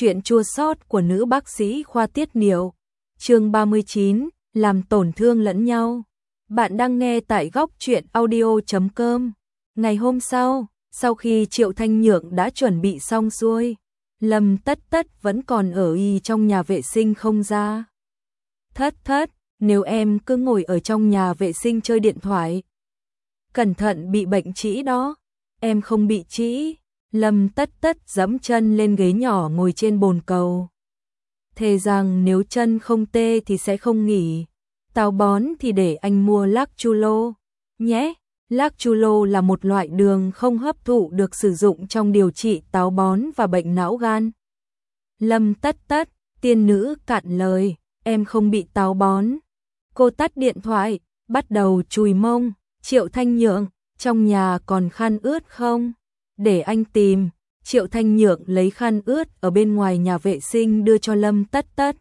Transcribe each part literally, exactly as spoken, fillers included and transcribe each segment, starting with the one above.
Chuyện chua xót của nữ bác sĩ khoa tiết niệu. Chương ba mươi chín, làm tổn thương lẫn nhau. Bạn đang nghe tại góc truyện audio chấm com. Ngày hôm sau, sau khi Triệu Thanh Nhượng đã chuẩn bị xong xuôi, Lâm Tất Tất vẫn còn ở y trong nhà vệ sinh không ra. Thất thất, nếu em cứ ngồi ở trong nhà vệ sinh chơi điện thoại, cẩn thận bị bệnh trĩ đó. Em không bị trĩ. Lâm Tất Tất giẫm chân lên ghế nhỏ ngồi trên bồn cầu. Thề rằng nếu chân không tê thì sẽ không nghỉ. Táo bón thì để anh mua Lactulo nhé. Lactulo là một loại đường không hấp thụ được sử dụng trong điều trị táo bón và bệnh não gan. Lâm Tất Tất, tiên nữ cạn lời, em không bị táo bón. Cô tắt điện thoại, bắt đầu chùi mông. Triệu Thanh Nhượng, trong nhà còn khăn ướt không? Để anh tìm. Triệu Thanh Nhượng lấy khăn ướt ở bên ngoài nhà vệ sinh đưa cho Lâm Tất Tất.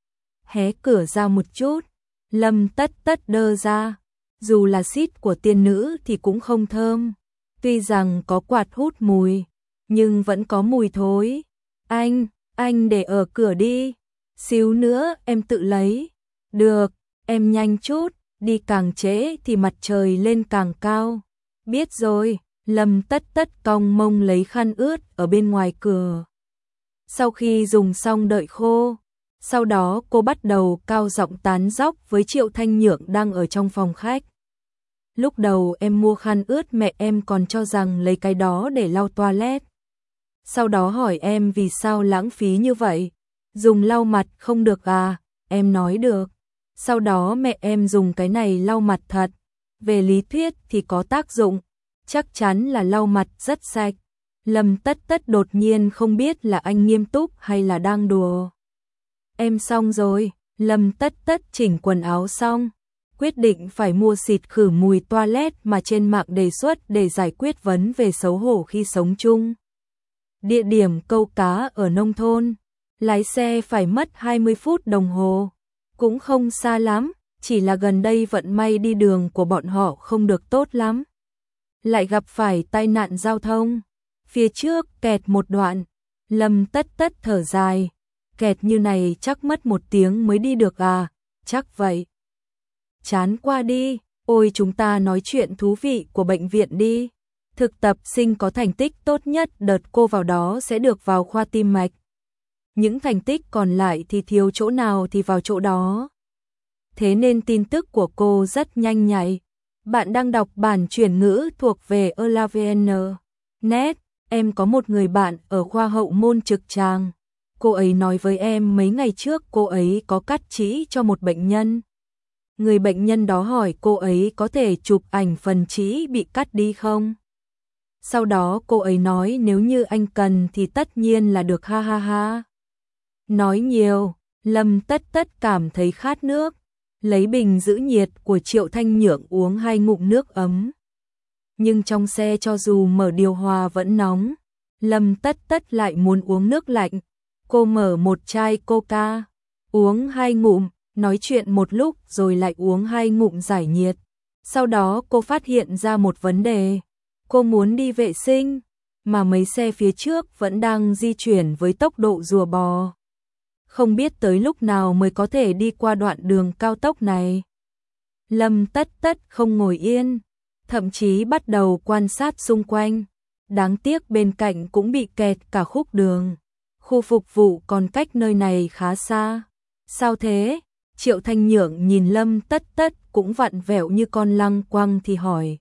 Hé cửa ra một chút, Lâm Tất Tất đơ ra. Dù là xít của tiên nữ thì cũng không thơm. Tuy rằng có quạt hút mùi, nhưng vẫn có mùi thối. Anh, anh để ở cửa đi. Xíu nữa em tự lấy. Được, em nhanh chút, đi càng trễ thì mặt trời lên càng cao. Biết rồi. Lâm Tất Tất cong mông lấy khăn ướt ở bên ngoài cửa. Sau khi dùng xong đợi khô, sau đó cô bắt đầu cao giọng tán dóc với Triệu Thanh Nhượng đang ở trong phòng khách. Lúc đầu em mua khăn ướt mẹ em còn cho rằng lấy cái đó để lau toilet. Sau đó hỏi em vì sao lãng phí như vậy, dùng lau mặt không được à, em nói được. Sau đó mẹ em dùng cái này lau mặt thật, về lý thuyết thì có tác dụng. Chắc chắn là lau mặt rất sạch. Lâm Tất Tất đột nhiên không biết là anh nghiêm túc hay là đang đùa. Em xong rồi. Lâm Tất Tất chỉnh quần áo xong, quyết định phải mua xịt khử mùi toilet mà trên mạng đề xuất để giải quyết vấn về xấu hổ khi sống chung. Địa điểm câu cá ở nông thôn, lái xe phải mất hai mươi phút đồng hồ, cũng không xa lắm, chỉ là gần đây vận may đi đường của bọn họ không được tốt lắm. Lại gặp phải tai nạn giao thông, phía trước kẹt một đoạn. Lâm Tất Tất thở dài, kẹt như này chắc mất một tiếng mới đi được à, chắc vậy. Chán qua đi, ôi chúng ta nói chuyện thú vị của bệnh viện đi. Thực tập sinh có thành tích tốt nhất đợt cô vào đó sẽ được vào khoa tim mạch. Những thành tích còn lại thì thiếu chỗ nào thì vào chỗ đó. Thế nên tin tức của cô rất nhanh nhạy. Bạn đang đọc bản chuyển ngữ thuộc về Elavn. Net, em có một người bạn ở khoa hậu môn trực tràng. Cô ấy nói với em mấy ngày trước cô ấy có cắt trĩ cho một bệnh nhân. Người bệnh nhân đó hỏi cô ấy có thể chụp ảnh phần trĩ bị cắt đi không? Sau đó cô ấy nói nếu như anh cần thì tất nhiên là được, ha ha ha. Nói nhiều, Lâm Tất Tất cảm thấy khát nước. Lấy bình giữ nhiệt của Triệu Thanh Nhượng uống hai ngụm nước ấm. Nhưng trong xe cho dù mở điều hòa vẫn nóng. Lâm Tất Tất lại muốn uống nước lạnh. Cô mở một chai coca, uống hai ngụm, nói chuyện một lúc rồi lại uống hai ngụm giải nhiệt. Sau đó cô phát hiện ra một vấn đề. Cô muốn đi vệ sinh, mà mấy xe phía trước vẫn đang di chuyển với tốc độ rùa bò. Không biết tới lúc nào mới có thể đi qua đoạn đường cao tốc này. Lâm Tất Tất không ngồi yên, thậm chí bắt đầu quan sát xung quanh. Đáng tiếc bên cạnh cũng bị kẹt cả khúc đường. Khu phục vụ còn cách nơi này khá xa. Sao thế? Triệu Thanh Nhượng nhìn Lâm Tất Tất cũng vặn vẹo như con lăng quăng thì hỏi.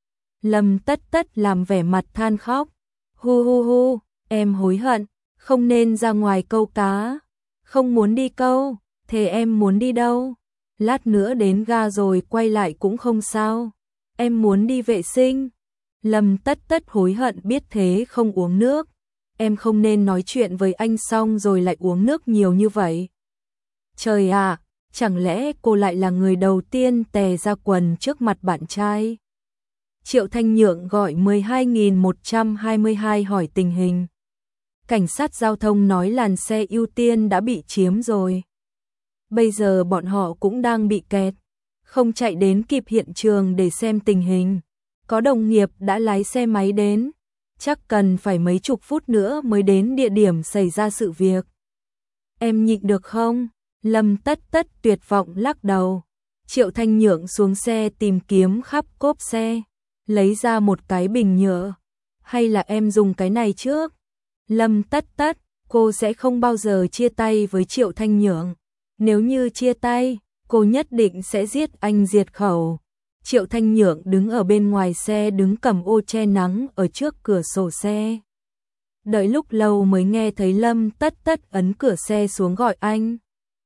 Lâm Tất Tất làm vẻ mặt than khóc. Hu hu hu, em hối hận, không nên ra ngoài câu cá. Không muốn đi câu, thế em muốn đi đâu? Lát nữa đến ga rồi quay lại cũng không sao. Em muốn đi vệ sinh. Lâm Tất Tất hối hận biết thế không uống nước. Em không nên nói chuyện với anh xong rồi lại uống nước nhiều như vậy. Trời ạ, chẳng lẽ cô lại là người đầu tiên tè ra quần trước mặt bạn trai? Triệu Thanh Nhượng gọi mười hai nghìn một trăm hai mươi hai hỏi tình hình. Cảnh sát giao thông nói làn xe ưu tiên đã bị chiếm rồi. Bây giờ bọn họ cũng đang bị kẹt, không chạy đến kịp hiện trường để xem tình hình. Có đồng nghiệp đã lái xe máy đến. chắc cần phải mấy chục phút nữa mới đến địa điểm xảy ra sự việc. Em nhịn được không? Lâm Tất Tất tuyệt vọng lắc đầu. Triệu Thanh Nhượng xuống xe tìm kiếm khắp cốp xe, lấy ra một cái bình nhựa. Hay là em dùng cái này trước? Lâm Tất Tất, cô sẽ không bao giờ chia tay với Triệu Thanh Nhượng. Nếu như chia tay, cô nhất định sẽ giết anh diệt khẩu. Triệu Thanh Nhượng đứng ở bên ngoài xe, đứng cầm ô che nắng ở trước cửa sổ xe. Đợi lúc lâu mới nghe thấy Lâm Tất Tất ấn cửa xe xuống gọi anh.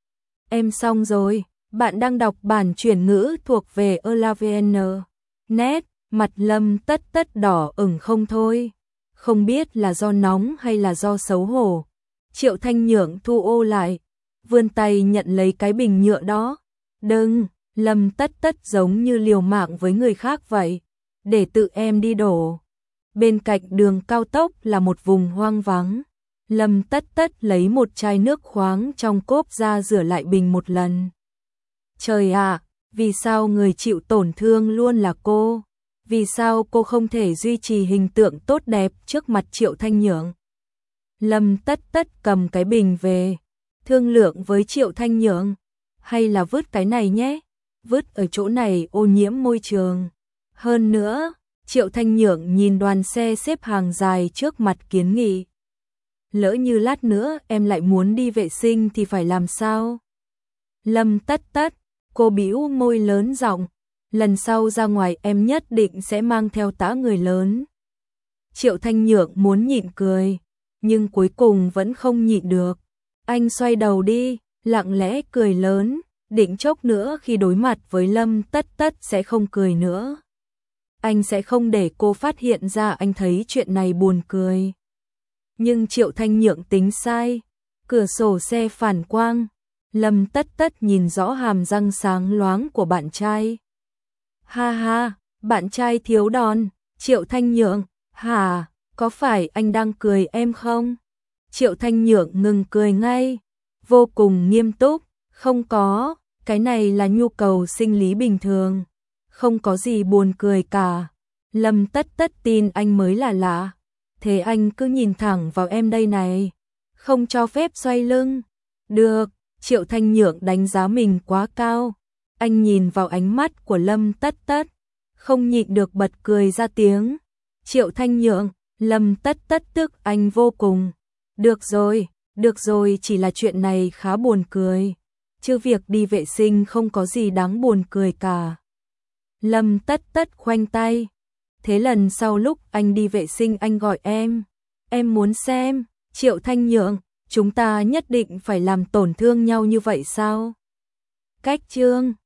Em xong rồi, bạn đang đọc bản chuyển ngữ thuộc về Elavn. Net, mặt Lâm Tất Tất đỏ ửng không thôi. Không biết là do nóng hay là do xấu hổ. Triệu Thanh Nhượng thu ô lại, vươn tay nhận lấy cái bình nhựa đó. Đừng, Lâm Tất Tất giống như liều mạng với người khác vậy. Để tự em đi đổ. Bên cạnh đường cao tốc là một vùng hoang vắng. Lâm Tất Tất lấy một chai nước khoáng trong cốp ra rửa lại bình một lần. Trời ạ, vì sao người chịu tổn thương luôn là cô? Vì sao cô không thể duy trì hình tượng tốt đẹp trước mặt Triệu Thanh Nhượng? Lâm Tất Tất cầm cái bình về, thương lượng với Triệu Thanh Nhượng. Hay là vứt cái này nhé, vứt ở chỗ này ô nhiễm môi trường. Hơn nữa, Triệu Thanh Nhượng nhìn đoàn xe xếp hàng dài trước mặt kiến nghị. Lỡ như lát nữa em lại muốn đi vệ sinh thì phải làm sao? Lâm Tất Tất, cô bĩu môi lớn giọng, lần sau ra ngoài em nhất định sẽ mang theo tã người lớn. Triệu Thanh Nhượng muốn nhịn cười, nhưng cuối cùng vẫn không nhịn được. Anh xoay đầu đi, lặng lẽ cười lớn, định chốc nữa khi đối mặt với Lâm Tất Tất sẽ không cười nữa. Anh sẽ không để cô phát hiện ra anh thấy chuyện này buồn cười. Nhưng Triệu Thanh Nhượng tính sai, cửa sổ xe phản quang, Lâm Tất Tất nhìn rõ hàm răng sáng loáng của bạn trai. Ha ha, bạn trai thiếu đòn. Triệu Thanh Nhượng, hả, có phải anh đang cười em không? Triệu Thanh Nhượng ngừng cười ngay, vô cùng nghiêm túc, không có, cái này là nhu cầu sinh lý bình thường, không có gì buồn cười cả. Lâm Tất Tất tin anh mới là lạ, thế anh cứ nhìn thẳng vào em đây này, không cho phép xoay lưng. Được, Triệu Thanh Nhượng đánh giá mình quá cao, anh nhìn vào ánh mắt của Lâm Tất Tất, không nhịn được bật cười ra tiếng. Triệu Thanh Nhượng, Lâm Tất Tất tức anh vô cùng. Được rồi, được rồi, chỉ là chuyện này khá buồn cười, chứ việc đi vệ sinh không có gì đáng buồn cười cả. Lâm Tất Tất khoanh tay, thế lần sau lúc anh đi vệ sinh anh gọi em, em muốn xem. Triệu Thanh Nhượng, chúng ta nhất định phải làm tổn thương nhau như vậy sao? Cách chương